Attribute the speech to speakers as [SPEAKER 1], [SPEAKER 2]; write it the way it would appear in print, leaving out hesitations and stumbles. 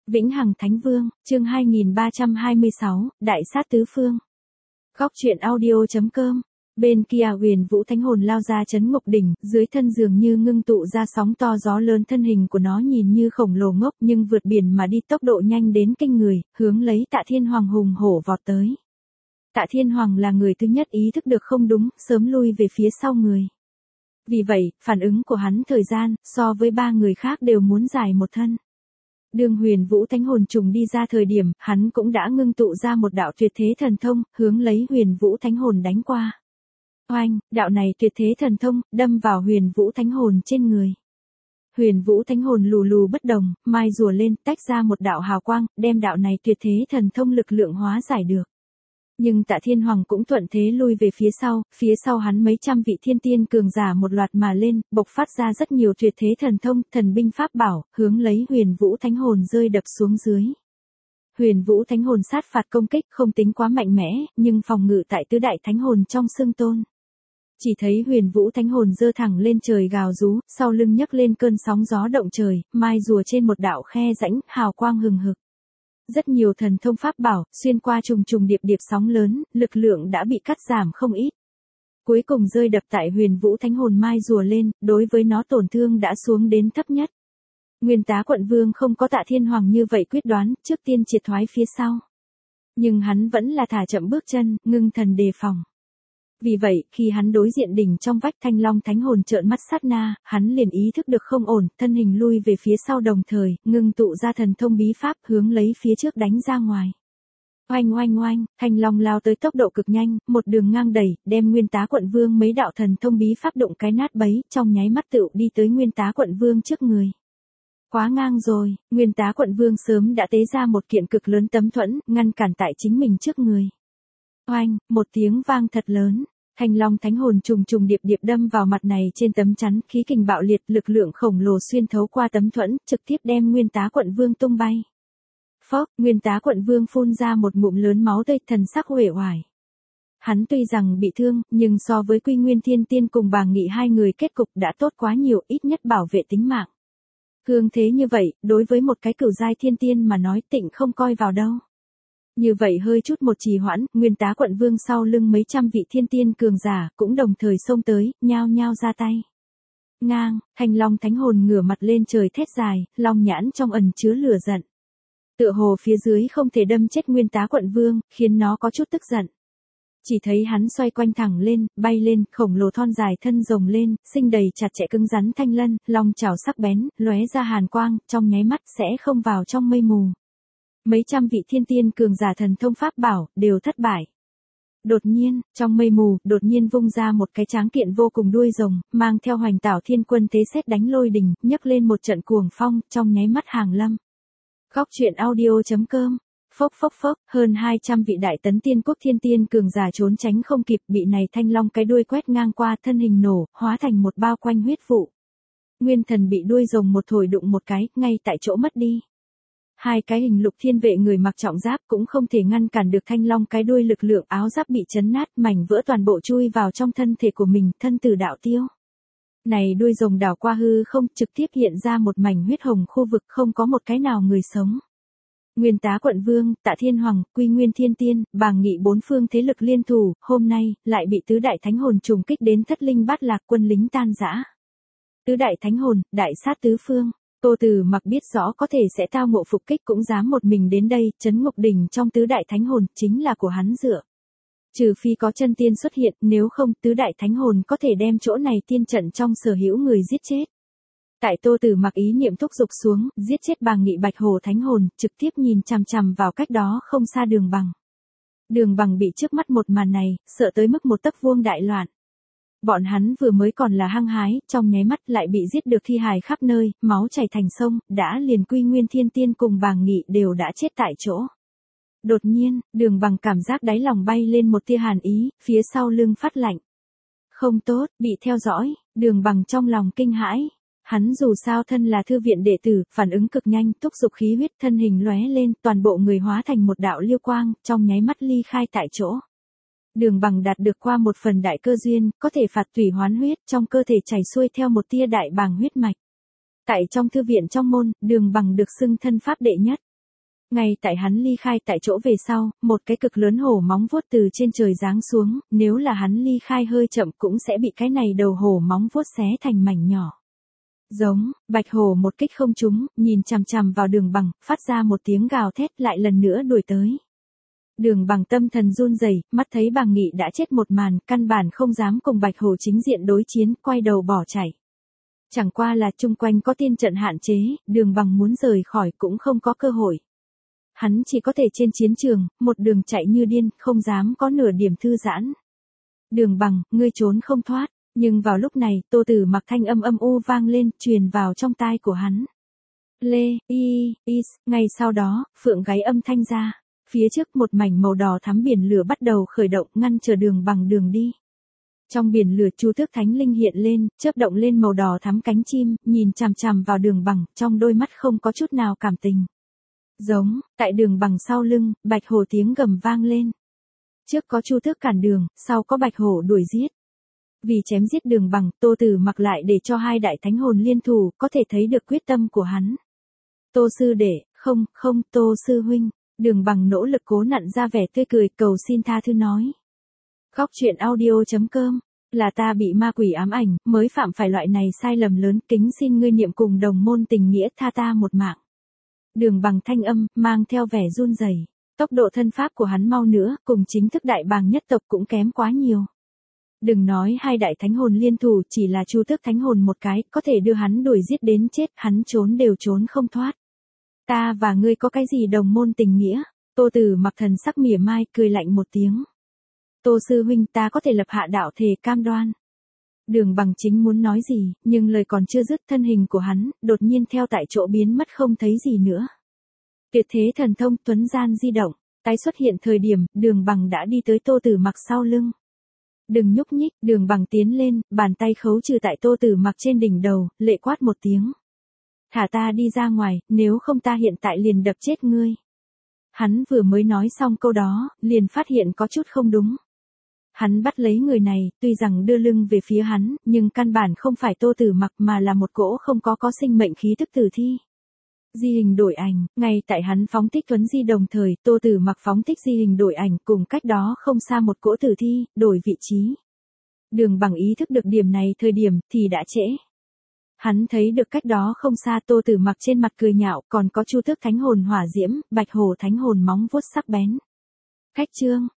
[SPEAKER 1] Vĩnh Hằng Thánh Vương, chương 2326, Đại sát tứ phương. Góc truyện audio.com. Bên kia Huyền Vũ Thánh Hồn lao ra trấn Ngục Đỉnh, dưới thân dường như ngưng tụ ra sóng to gió lớn, thân hình của nó nhìn như khổng lồ ngốc nhưng vượt biển mà đi, tốc độ nhanh đến kinh người, hướng lấy Tạ Thiên Hoàng hùng hổ vọt tới. Tạ Thiên Hoàng là người thứ nhất ý thức được không đúng, sớm lui về phía sau người. Vì vậy, phản ứng của hắn thời gian, so với ba người khác đều muốn dài một thân. Đường Huyền Vũ Thánh Hồn trùng đi ra thời điểm, hắn cũng đã ngưng tụ ra một đạo tuyệt thế thần thông, hướng lấy Huyền Vũ Thánh Hồn đánh qua. Oanh, đạo này tuyệt thế thần thông, đâm vào Huyền Vũ Thánh Hồn trên người. Huyền Vũ Thánh Hồn lù lù bất động, mai rùa lên, tách ra một đạo hào quang, đem đạo này tuyệt thế thần thông lực lượng hóa giải được. Nhưng Tạ Thiên Hoàng cũng thuận thế lui về phía sau hắn mấy trăm vị thiên tiên cường giả một loạt mà lên, bộc phát ra rất nhiều tuyệt thế thần thông, thần binh pháp bảo, hướng lấy Huyền Vũ Thánh Hồn rơi đập xuống dưới. Huyền Vũ Thánh Hồn sát phạt công kích không tính quá mạnh mẽ, nhưng phòng ngự tại tứ đại thánh hồn trong xương tôn. Chỉ thấy Huyền Vũ Thánh Hồn giơ thẳng lên trời gào rú, sau lưng nhấc lên cơn sóng gió động trời, mai rùa trên một đạo khe rãnh, hào quang hừng hực. Rất nhiều thần thông pháp bảo, xuyên qua trùng trùng điệp điệp sóng lớn, lực lượng đã bị cắt giảm không ít. Cuối cùng rơi đập tại Huyền Vũ Thánh Hồn mai rùa lên, đối với nó tổn thương đã xuống đến thấp nhất. Nguyên Tá Quận Vương không có Tạ Thiên Hoàng như vậy quyết đoán, trước tiên triệt thoái phía sau. Nhưng hắn vẫn là thả chậm bước chân, ngưng thần đề phòng. Vì vậy, khi hắn đối diện đỉnh trong vách Thanh Long Thánh Hồn trợn mắt sát na, hắn liền ý thức được không ổn, thân hình lui về phía sau, đồng thời, ngưng tụ ra thần thông bí pháp hướng lấy phía trước đánh ra ngoài. Oanh oanh oanh, Thanh Long lao tới tốc độ cực nhanh, một đường ngang đẩy, đem Nguyên Tá Quận Vương mấy đạo thần thông bí pháp đụng cái nát bấy, trong nháy mắt tựu đi tới Nguyên Tá Quận Vương trước người. Quá ngang rồi, Nguyên Tá Quận Vương sớm đã tế ra một kiện cực lớn tấm thuẫn, ngăn cản tại chính mình trước người. Oanh, một tiếng vang thật lớn, Thanh Long Thánh Hồn trùng trùng điệp điệp đâm vào mặt này trên tấm chắn, khí kình bạo liệt, lực lượng khổng lồ xuyên thấu qua tấm thuẫn, trực tiếp đem Nguyên Tá Quận Vương tung bay. Phốc, Nguyên Tá Quận Vương phun ra một ngụm lớn máu tươi, thần sắc uể oải. Hắn tuy rằng bị thương, nhưng so với Quy Nguyên Thiên Tiên cùng Bàng Nghị hai người kết cục đã tốt quá nhiều, ít nhất bảo vệ tính mạng. Thương thế như vậy, đối với một cái cửu giai thiên tiên mà nói, tịnh không coi vào đâu. Như vậy hơi chút một trì hoãn, Nguyên Tá Quận Vương sau lưng mấy trăm vị thiên tiên cường giả cũng đồng thời xông tới, nhao nhao ra tay. Ngang, Thanh Long Thánh Hồn ngửa mặt lên trời thét dài, long nhãn trong ẩn chứa lửa giận. Tựa hồ phía dưới không thể đâm chết Nguyên Tá Quận Vương, khiến nó có chút tức giận. Chỉ thấy hắn xoay quanh thẳng lên, bay lên, khổng lồ thon dài thân rồng lên, sinh đầy chặt chẽ cứng rắn thanh lân, long chảo sắc bén, lóe ra hàn quang, trong nháy mắt sẽ không vào trong mây mù. Mấy trăm vị thiên tiên cường giả thần thông pháp bảo, đều thất bại. Đột nhiên, trong mây mù, đột nhiên vung ra một cái tráng kiện vô cùng đuôi rồng, mang theo Hoành Tảo Thiên Quân thế sét đánh lôi đình, nhấc lên một trận cuồng phong, trong nháy mắt hàng lâm. Góc truyện audio.com. Phốc phốc phốc, hơn 200 vị đại tấn tiên quốc thiên tiên cường giả trốn tránh không kịp, bị này Thanh Long cái đuôi quét ngang qua, thân hình nổ, hóa thành một bao quanh huyết vụ. Nguyên Thần bị đuôi rồng một thổi đụng một cái, ngay tại chỗ mất đi. Hai cái hình lục thiên vệ người mặc trọng giáp cũng không thể ngăn cản được Thanh Long cái đuôi lực lượng, áo giáp bị chấn nát, mảnh vỡ toàn bộ chui vào trong thân thể của mình, thân tử đạo tiêu. Này đuôi rồng đảo qua hư không, trực tiếp hiện ra một mảnh huyết hồng khu vực, không có một cái nào người sống. Nguyên Tá Quận Vương, Tạ Thiên Hoàng, Quy Nguyên Thiên Tiên, Bàng Nghị bốn phương thế lực liên thủ, hôm nay, lại bị tứ đại thánh hồn trùng kích đến thất linh bát lạc, quân lính tan rã. Tứ đại thánh hồn, đại sát tứ phương. Tô Từ Mặc biết rõ có thể sẽ tao ngộ phục kích cũng dám một mình đến đây, trấn Ngục Đỉnh trong tứ đại thánh hồn, chính là của hắn dựa. Trừ phi có chân tiên xuất hiện, nếu không, tứ đại thánh hồn có thể đem chỗ này tiên trận trong sở hữu người giết chết. Tại Tô Từ Mặc ý niệm thúc giục xuống, giết chết Bàng Nghị Bạch Hổ Thánh Hồn, trực tiếp nhìn chằm chằm vào cách đó không xa Đường Bằng. Đường Bằng bị trước mắt một màn này, sợ tới mức một tấc vuông đại loạn. Bọn hắn vừa mới còn là hăng hái, trong nháy mắt lại bị giết được thi hài khắp nơi, máu chảy thành sông, đã liền Quy Nguyên Thiên Tiên cùng Bàng Nghị đều đã chết tại chỗ. Đột nhiên, Đường Bằng cảm giác đáy lòng bay lên một tia hàn ý, phía sau lưng phát lạnh. Không tốt, bị theo dõi, Đường Bằng trong lòng kinh hãi. Hắn dù sao thân là thư viện đệ tử, phản ứng cực nhanh, thúc giục khí huyết, thân hình lóe lên, toàn bộ người hóa thành một đạo liêu quang, trong nháy mắt ly khai tại chỗ. Đường Bằng đạt được qua một phần đại cơ duyên, có thể phạt tùy hoán huyết, trong cơ thể chảy xuôi theo một tia đại bàng huyết mạch. Tại trong thư viện trong môn, Đường Bằng được xưng thân pháp đệ nhất. Ngay tại hắn ly khai tại chỗ về sau, một cái cực lớn hổ móng vuốt từ trên trời giáng xuống, nếu là hắn ly khai hơi chậm cũng sẽ bị cái này đầu hổ móng vuốt xé thành mảnh nhỏ. Giống, bạch hổ một kích không trúng, nhìn chằm chằm vào Đường Bằng, phát ra một tiếng gào thét lại lần nữa đuổi tới. Đường Bằng tâm thần run rẩy, mắt thấy Bàng Nghị đã chết một màn, căn bản không dám cùng bạch hổ chính diện đối chiến, quay đầu bỏ chạy. Chẳng qua là chung quanh có tiên trận hạn chế, Đường Bằng muốn rời khỏi cũng không có cơ hội. Hắn chỉ có thể trên chiến trường, một đường chạy như điên, không dám có nửa điểm thư giãn. Đường Bằng, ngươi trốn không thoát. Nhưng vào lúc này, Tô Tử Mặc thanh âm âm u vang lên, truyền vào trong tai của hắn. Lê, ngay sau đó, phượng gáy âm thanh ra. Phía trước một mảnh màu đỏ thắm biển lửa bắt đầu khởi động, ngăn trở Đường Bằng đường đi. Trong biển lửa Chu Tước Thánh Linh hiện lên, chớp động lên màu đỏ thắm cánh chim, nhìn chằm chằm vào Đường Bằng, trong đôi mắt không có chút nào cảm tình. Giống, tại Đường Bằng sau lưng, bạch hổ tiếng gầm vang lên. Trước có Chu Tước cản đường, sau có bạch hổ đuổi giết. Vì chém giết Đường Bằng, Tô Tử Mặc lại để cho hai đại thánh hồn liên thủ, có thể thấy được quyết tâm của hắn. Tô sư đệ, không, Tô sư huynh. Đường Bằng nỗ lực cố nặn ra vẻ tươi cười, cầu xin tha thứ nói. Góc truyện audio.com, là ta bị ma quỷ ám ảnh, mới phạm phải loại này sai lầm lớn, kính xin ngươi niệm cùng đồng môn tình nghĩa tha ta một mạng. Đường Bằng thanh âm, mang theo vẻ run rẩy. Tốc độ thân pháp của hắn mau nữa, cùng chính thức đại bàng nhất tộc cũng kém quá nhiều. Đừng nói hai đại thánh hồn liên thủ, chỉ là Chu Tước thánh hồn một cái, có thể đưa hắn đuổi giết đến chết, hắn trốn đều trốn không thoát. Ta và ngươi có cái gì đồng môn tình nghĩa? Tô Tử Mặc thần sắc mỉa mai, cười lạnh một tiếng. Tô sư huynh, ta có thể lập hạ đạo thề cam đoan. Đường Bằng chính muốn nói gì, nhưng lời còn chưa dứt, thân hình của hắn, đột nhiên theo tại chỗ biến mất không thấy gì nữa. Tuyệt thế thần thông tuấn gian di động, tái xuất hiện thời điểm, Đường Bằng đã đi tới Tô Tử Mặc sau lưng. Đừng nhúc nhích, Đường Bằng tiến lên, bàn tay khấu trừ tại Tô Tử Mặc trên đỉnh đầu, lệ quát một tiếng. Thả ta đi ra ngoài, nếu không ta hiện tại liền đập chết ngươi. Hắn vừa mới nói xong câu đó, liền phát hiện có chút không đúng. Hắn bắt lấy người này, tuy rằng đưa lưng về phía hắn, nhưng căn bản không phải Tô Tử Mặc mà là một cỗ không có sinh mệnh khí tức tử thi. Di hình đổi ảnh, ngay tại hắn phóng thích tuấn di đồng thời, Tô Tử Mặc phóng thích di hình đổi ảnh, cùng cách đó không xa một cỗ tử thi, đổi vị trí. Đường Bằng ý thức được điểm này thời điểm, thì đã trễ. Hắn thấy được cách đó không xa Tô Tử Mặc trên mặt cười nhạo, còn có Chu Tước thánh hồn hỏa diễm, bạch hổ thánh hồn móng vuốt sắc bén. Khách trương,